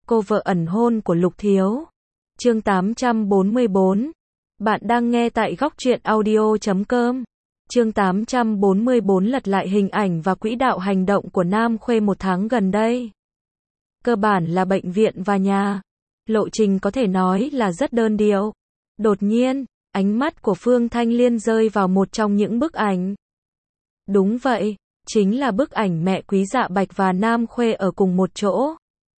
cô vợ ẩn hôn của Lục Thiếu. Chương 844. Bạn đang nghe tại góc truyện audio.com. Chương 844 lật lại hình ảnh và quỹ đạo hành động của Nam Khuê một tháng gần đây. Cơ bản là bệnh viện và nhà. Lộ trình có thể nói là rất đơn điệu. Đột nhiên, ánh mắt của Phương Thanh Liên rơi vào một trong những bức ảnh. Đúng vậy, chính là bức ảnh mẹ Quý Dạ Bạch và Nam Khuê ở cùng một chỗ.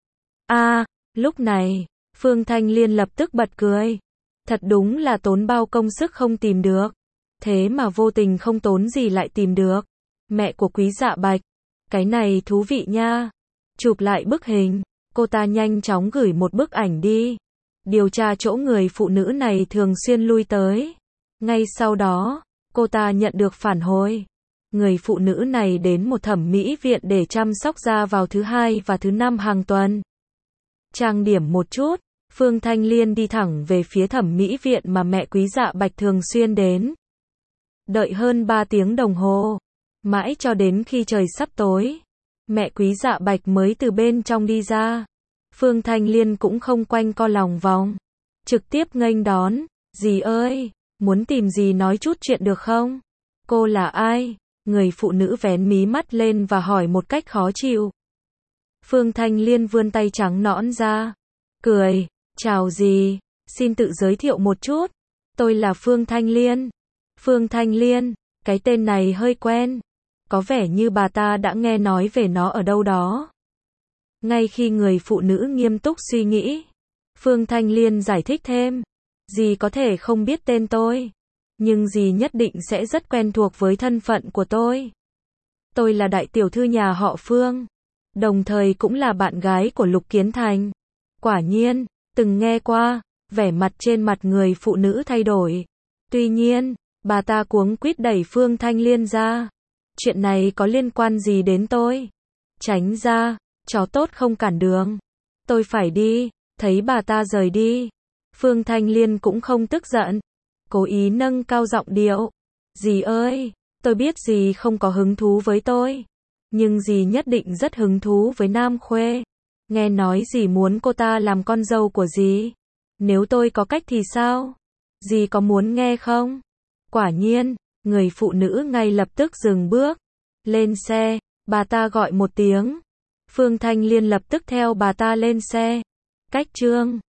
Lúc này, Phương Thanh Liên lập tức bật cười. Thật đúng là tốn bao công sức không tìm được. Thế mà vô tình không tốn gì lại tìm được. Mẹ của Quý Dạ Bạch. Cái này thú vị nha. Chụp lại bức hình, cô ta nhanh chóng gửi một bức ảnh đi. Điều tra chỗ người phụ nữ này thường xuyên lui tới. Ngay sau đó, cô ta nhận được phản hồi. Người phụ nữ này đến một thẩm mỹ viện để chăm sóc da vào thứ Hai và thứ Năm hàng tuần. Trang điểm một chút, Phương Thanh Liên đi thẳng về phía thẩm mỹ viện mà mẹ Quý Dạ Bạch thường xuyên đến. Đợi hơn 3 tiếng đồng hồ, mãi cho đến khi trời sắp tối, mẹ Quý Dạ Bạch mới từ bên trong đi ra. Phương Thanh Liên cũng không quanh co lòng vòng, trực tiếp nghênh đón. Dì ơi, muốn tìm dì nói chút chuyện được không? Cô là ai? Người phụ nữ vén mí mắt lên và hỏi một cách khó chịu. Phương Thanh Liên vươn tay trắng nõn ra, cười, chào dì, xin tự giới thiệu một chút. Tôi là Phương Thanh Liên. Phương Thanh Liên, cái tên này hơi quen. Có vẻ như bà ta đã nghe nói về nó ở đâu đó. Ngay khi người phụ nữ nghiêm túc suy nghĩ, Phương Thanh Liên giải thích thêm. Dì có thể không biết tên tôi, nhưng dì nhất định sẽ rất quen thuộc với thân phận của tôi. Tôi là đại tiểu thư nhà họ Phương, đồng thời cũng là bạn gái của Lục Kiến Thành. Quả nhiên, từng nghe qua. Vẻ mặt trên mặt người phụ nữ thay đổi. Tuy nhiên, bà ta cuống quýt đẩy Phương Thanh Liên ra. Chuyện này có liên quan gì đến tôi? Tránh ra, chó tốt không cản đường. Tôi phải đi. Thấy bà ta rời đi, Phương Thanh Liên cũng không tức giận, cố ý nâng cao giọng điệu. Dì ơi, tôi biết dì không có hứng thú với tôi, nhưng dì nhất định rất hứng thú với Nam Khuê. Nghe nói dì muốn cô ta làm con dâu của dì. Nếu tôi có cách thì sao? Dì có muốn nghe không? Quả nhiên, người phụ nữ ngay lập tức dừng bước. Lên xe, bà ta gọi một tiếng. Phương Thanh Liên lập tức theo bà ta lên xe. Cách chương